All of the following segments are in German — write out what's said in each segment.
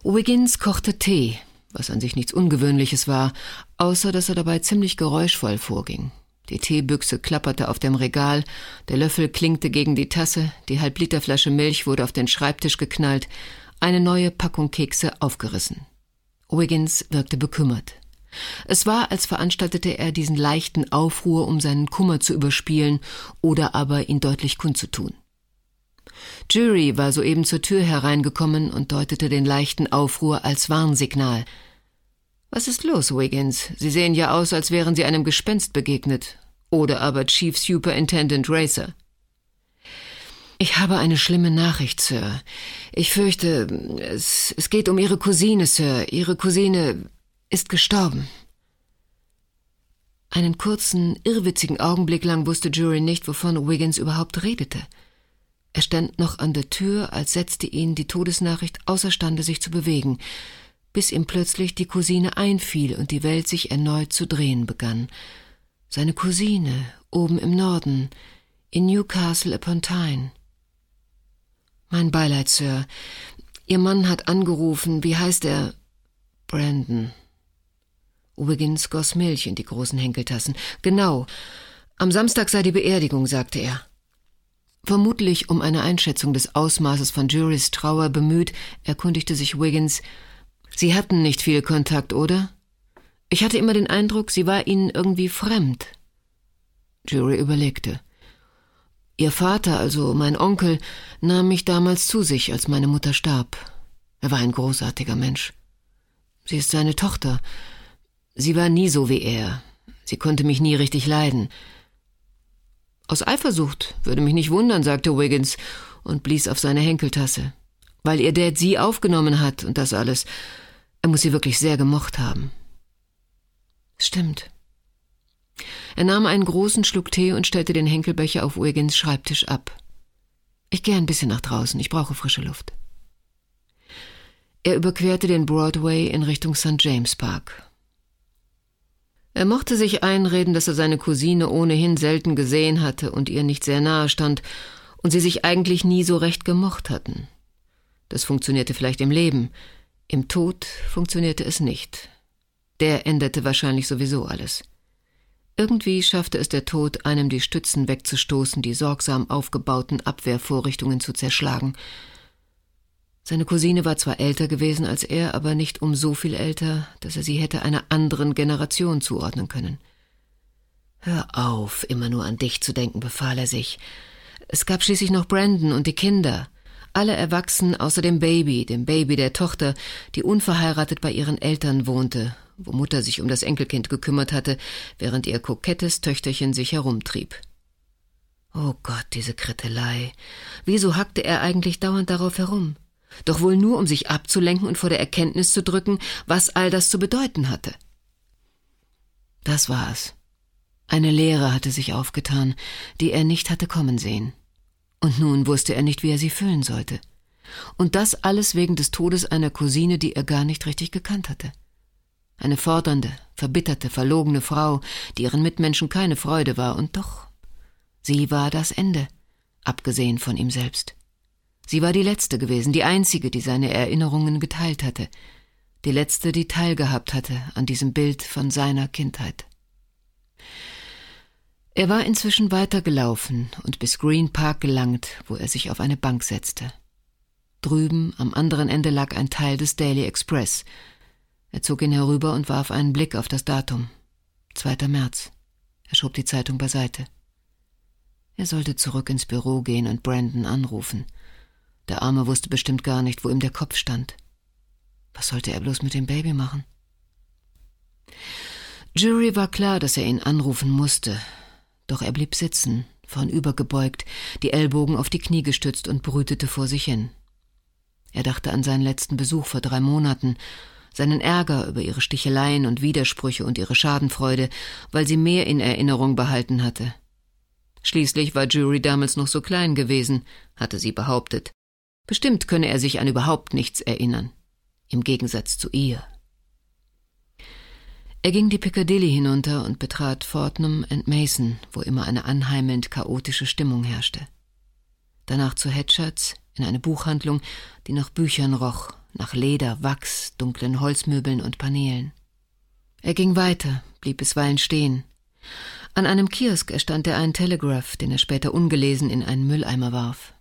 Wiggins kochte Tee, was an sich nichts Ungewöhnliches war, außer dass er dabei ziemlich geräuschvoll vorging. Die Teebüchse klapperte auf dem Regal, der Löffel klinkte gegen die Tasse, die Halbliterflasche Milch wurde auf den Schreibtisch geknallt, eine neue Packung Kekse aufgerissen. Wiggins wirkte bekümmert. Es war, als veranstaltete er diesen leichten Aufruhr, um seinen Kummer zu überspielen oder aber ihn deutlich kundzutun. Jury war soeben zur Tür hereingekommen und deutete den leichten Aufruhr als Warnsignal. »Was ist los, Wiggins? Sie sehen ja aus, als wären Sie einem Gespenst begegnet. Oder aber Chief Superintendent Racer.« »Ich habe eine schlimme Nachricht, Sir. Ich fürchte, es geht um Ihre Cousine, Sir. Ihre Cousine ist gestorben.« Einen kurzen, irrwitzigen Augenblick lang wusste Jury nicht, wovon Wiggins überhaupt redete. Er stand noch an der Tür, als setzte ihn die Todesnachricht außerstande, sich zu bewegen, bis ihm plötzlich die Cousine einfiel und die Welt sich erneut zu drehen begann. Seine Cousine, oben im Norden, in Newcastle upon Tyne. »Mein Beileid, Sir. Ihr Mann hat angerufen. Wie heißt er?« »Brandon.« Wiggins goss Milch in die großen Henkeltassen. »Genau. Am Samstag sei die Beerdigung«, sagte er. Vermutlich um eine Einschätzung des Ausmaßes von Jurys Trauer bemüht, erkundigte sich Wiggins: »Sie hatten nicht viel Kontakt, oder? Ich hatte immer den Eindruck, sie war Ihnen irgendwie fremd.« Jury überlegte. »Ihr Vater, also mein Onkel, nahm mich damals zu sich, als meine Mutter starb. Er war ein großartiger Mensch. Sie ist seine Tochter. Sie war nie so wie er. Sie konnte mich nie richtig leiden.« »Aus Eifersucht, würde mich nicht wundern«, sagte Wiggins und blies auf seine Henkeltasse. »Weil ihr Dad sie aufgenommen hat und das alles. Er muss sie wirklich sehr gemocht haben.« »Stimmt.« Er nahm einen großen Schluck Tee und stellte den Henkelbecher auf Wiggins Schreibtisch ab. »Ich gehe ein bisschen nach draußen, ich brauche frische Luft.« Er überquerte den Broadway in Richtung St. James Park. Er mochte sich einreden, dass er seine Cousine ohnehin selten gesehen hatte und ihr nicht sehr nahe stand und sie sich eigentlich nie so recht gemocht hatten. Das funktionierte vielleicht im Leben, im Tod funktionierte es nicht. Der änderte wahrscheinlich sowieso alles. Irgendwie schaffte es der Tod, einem die Stützen wegzustoßen, die sorgsam aufgebauten Abwehrvorrichtungen zu zerschlagen. Seine Cousine war zwar älter gewesen als er, aber nicht um so viel älter, dass er sie hätte einer anderen Generation zuordnen können. »Hör auf, immer nur an dich zu denken«, befahl er sich. Es gab schließlich noch Brandon und die Kinder. Alle erwachsen außer dem Baby der Tochter, die unverheiratet bei ihren Eltern wohnte, wo Mutter sich um das Enkelkind gekümmert hatte, während ihr kokettes Töchterchen sich herumtrieb. Oh Gott, diese Krittelei. Wieso hackte er eigentlich dauernd darauf herum? Doch wohl nur, um sich abzulenken und vor der Erkenntnis zu drücken, was all das zu bedeuten hatte. Das war es. Eine Leere hatte sich aufgetan, die er nicht hatte kommen sehen. Und nun wusste er nicht, wie er sie füllen sollte. Und das alles wegen des Todes einer Cousine, die er gar nicht richtig gekannt hatte. Eine fordernde, verbitterte, verlogene Frau, die ihren Mitmenschen keine Freude war, und doch, sie war das Ende, abgesehen von ihm selbst. Sie war die Letzte gewesen, die Einzige, die seine Erinnerungen geteilt hatte, die Letzte, die teilgehabt hatte an diesem Bild von seiner Kindheit. Er war inzwischen weitergelaufen und bis Green Park gelangt, wo er sich auf eine Bank setzte. Drüben am anderen Ende lag ein Teil des Daily Express. Er zog ihn herüber und warf einen Blick auf das Datum. 2. März. Er schob die Zeitung beiseite. Er sollte zurück ins Büro gehen und Brandon anrufen. Der Arme wusste bestimmt gar nicht, wo ihm der Kopf stand. Was sollte er bloß mit dem Baby machen? Jury war klar, dass er ihn anrufen musste. Doch er blieb sitzen, vornübergebeugt, die Ellbogen auf die Knie gestützt und brütete vor sich hin. Er dachte an seinen letzten Besuch vor 3 Monaten, seinen Ärger über ihre Sticheleien und Widersprüche und ihre Schadenfreude, weil sie mehr in Erinnerung behalten hatte. Schließlich war Jury damals noch so klein gewesen, hatte sie behauptet. Bestimmt könne er sich an überhaupt nichts erinnern, im Gegensatz zu ihr. Er ging die Piccadilly hinunter und betrat Fortnum and Mason, wo immer eine anheimelnd chaotische Stimmung herrschte. Danach zu Hatchards, in eine Buchhandlung, die nach Büchern roch, nach Leder, Wachs, dunklen Holzmöbeln und Paneelen. Er ging weiter, blieb bisweilen stehen. An einem Kiosk erstand er einen Telegraph, den er später ungelesen in einen Mülleimer warf.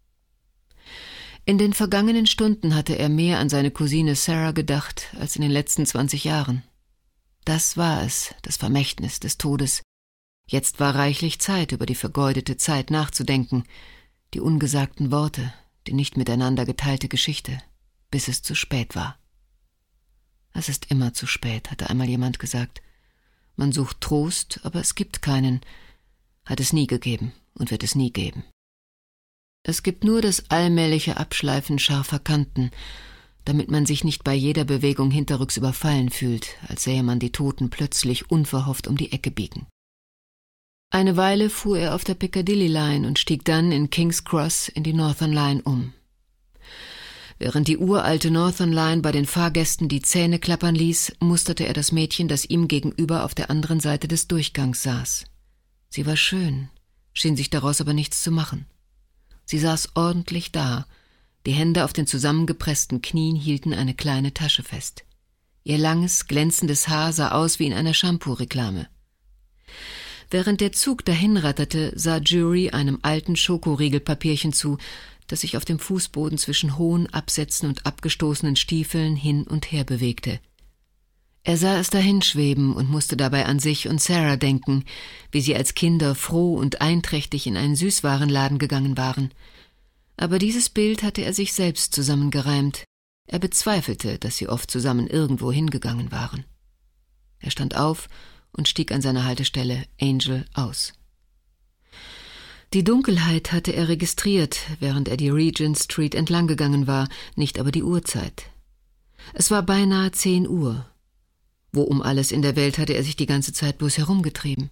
In den vergangenen Stunden hatte er mehr an seine Cousine Sarah gedacht als in den letzten 20 Jahren. Das war es, das Vermächtnis des Todes. Jetzt war reichlich Zeit, über die vergeudete Zeit nachzudenken, die ungesagten Worte, die nicht miteinander geteilte Geschichte, bis es zu spät war. Es ist immer zu spät, hatte einmal jemand gesagt. Man sucht Trost, aber es gibt keinen. Hat es nie gegeben und wird es nie geben. Es gibt nur das allmähliche Abschleifen scharfer Kanten, damit man sich nicht bei jeder Bewegung hinterrücks überfallen fühlt, als sähe man die Toten plötzlich unverhofft um die Ecke biegen. Eine Weile fuhr er auf der Piccadilly Line und stieg dann in King's Cross in die Northern Line um. Während die uralte Northern Line bei den Fahrgästen die Zähne klappern ließ, musterte er das Mädchen, das ihm gegenüber auf der anderen Seite des Durchgangs saß. Sie war schön, schien sich daraus aber nichts zu machen. Sie saß ordentlich da, die Hände auf den zusammengepressten Knien hielten eine kleine Tasche fest. Ihr langes, glänzendes Haar sah aus wie in einer Shampoo-Reklame. Während der Zug dahinratterte, sah Jury einem alten Schokoriegelpapierchen zu, das sich auf dem Fußboden zwischen hohen Absätzen und abgestoßenen Stiefeln hin und her bewegte. Er sah es dahinschweben und musste dabei an sich und Sarah denken, wie sie als Kinder froh und einträchtig in einen Süßwarenladen gegangen waren. Aber dieses Bild hatte er sich selbst zusammengereimt. Er bezweifelte, dass sie oft zusammen irgendwo hingegangen waren. Er stand auf und stieg an seiner Haltestelle Angel aus. Die Dunkelheit hatte er registriert, während er die Regent Street entlang gegangen war, nicht aber die Uhrzeit. Es war beinahe 10 Uhr. Wo um alles in der Welt hatte er sich die ganze Zeit bloß herumgetrieben?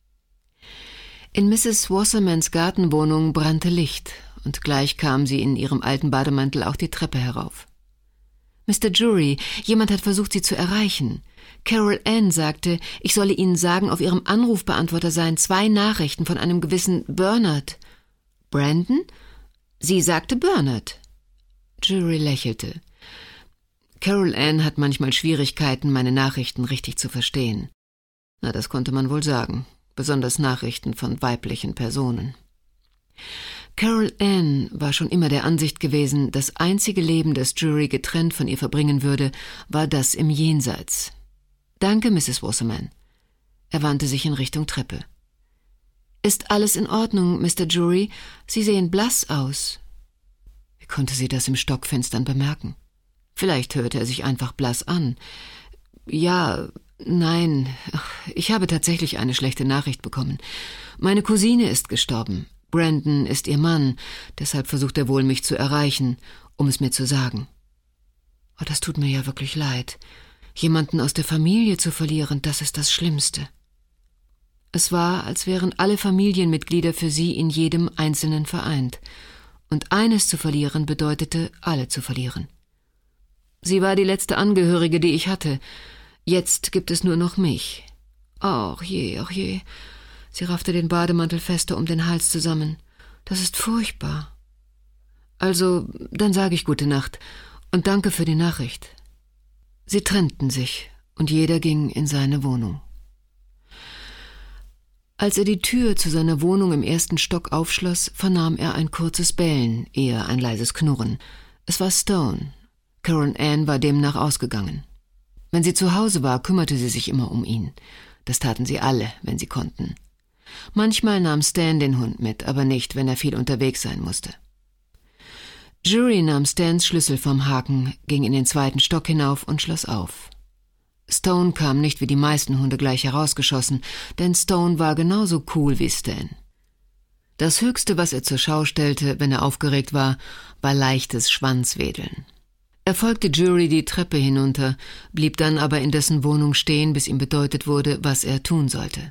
In Mrs. Wassermans Gartenwohnung brannte Licht, und gleich kam sie in ihrem alten Bademantel auch die Treppe herauf. »Mr. Jury, jemand hat versucht, Sie zu erreichen. Carol Ann sagte, ich solle Ihnen sagen, auf Ihrem Anrufbeantworter seien 2 Nachrichten von einem gewissen Bernard.« »Brandon? Sie sagte Bernard.« Jury lächelte. Carol Ann hat manchmal Schwierigkeiten, meine Nachrichten richtig zu verstehen. Na, das konnte man wohl sagen, besonders Nachrichten von weiblichen Personen. Carol Ann war schon immer der Ansicht gewesen, das einzige Leben, das Jury getrennt von ihr verbringen würde, war das im Jenseits. »Danke, Mrs. Wasserman.« Er wandte sich in Richtung Treppe. »Ist alles in Ordnung, Mr. Jury? Sie sehen blass aus.« Wie konnte sie das im Stockfenstern bemerken? Vielleicht hörte er sich einfach blass an. »Ja, nein, ich habe tatsächlich eine schlechte Nachricht bekommen. Meine Cousine ist gestorben. Brandon ist ihr Mann, deshalb versucht er wohl, mich zu erreichen, um es mir zu sagen.« »Oh, das tut mir ja wirklich leid. Jemanden aus der Familie zu verlieren, das ist das Schlimmste.« Es war, als wären alle Familienmitglieder für sie in jedem Einzelnen vereint. Und eines zu verlieren bedeutete, alle zu verlieren. Sie war die letzte Angehörige, die ich hatte. Jetzt gibt es nur noch mich. Ach je, ach je. Sie raffte den Bademantel fester um den Hals zusammen. Das ist furchtbar. Also, dann sage ich gute Nacht und danke für die Nachricht. Sie trennten sich und jeder ging in seine Wohnung. Als er die Tür zu seiner Wohnung im 1. Stock aufschloss, vernahm er ein kurzes Bellen, eher ein leises Knurren. Es war Stone. Carol Ann war demnach ausgegangen. Wenn sie zu Hause war, kümmerte sie sich immer um ihn. Das taten sie alle, wenn sie konnten. Manchmal nahm Stan den Hund mit, aber nicht, wenn er viel unterwegs sein musste. Jury nahm Stans Schlüssel vom Haken, ging in den 2. Stock hinauf und schloss auf. Stone kam nicht wie die meisten Hunde gleich herausgeschossen, denn Stone war genauso cool wie Stan. Das Höchste, was er zur Schau stellte, wenn er aufgeregt war leichtes Schwanzwedeln. Er folgte Jury die Treppe hinunter, blieb dann aber in dessen Wohnung stehen, bis ihm bedeutet wurde, was er tun sollte.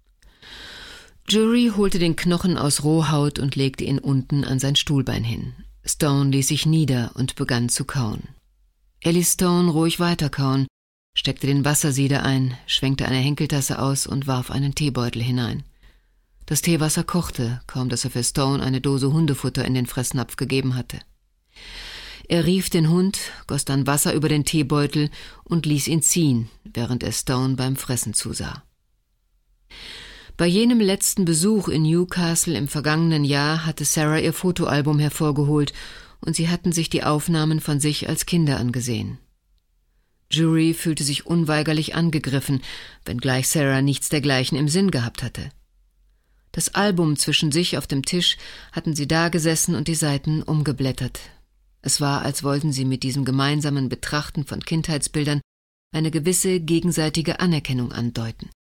Jury holte den Knochen aus Rohhaut und legte ihn unten an sein Stuhlbein hin. Stone ließ sich nieder und begann zu kauen. Er ließ Stone ruhig weiterkauen, steckte den Wassersieder ein, schwenkte eine Henkeltasse aus und warf einen Teebeutel hinein. Das Teewasser kochte, kaum dass er für Stone eine Dose Hundefutter in den Fressnapf gegeben hatte. Er rief den Hund, goss dann Wasser über den Teebeutel und ließ ihn ziehen, während er Stone beim Fressen zusah. Bei jenem letzten Besuch in Newcastle im vergangenen Jahr hatte Sarah ihr Fotoalbum hervorgeholt und sie hatten sich die Aufnahmen von sich als Kinder angesehen. Jury fühlte sich unweigerlich angegriffen, wenngleich Sarah nichts dergleichen im Sinn gehabt hatte. Das Album zwischen sich auf dem Tisch hatten sie dagesessen und die Seiten umgeblättert. Es war, als wollten sie mit diesem gemeinsamen Betrachten von Kindheitsbildern eine gewisse gegenseitige Anerkennung andeuten.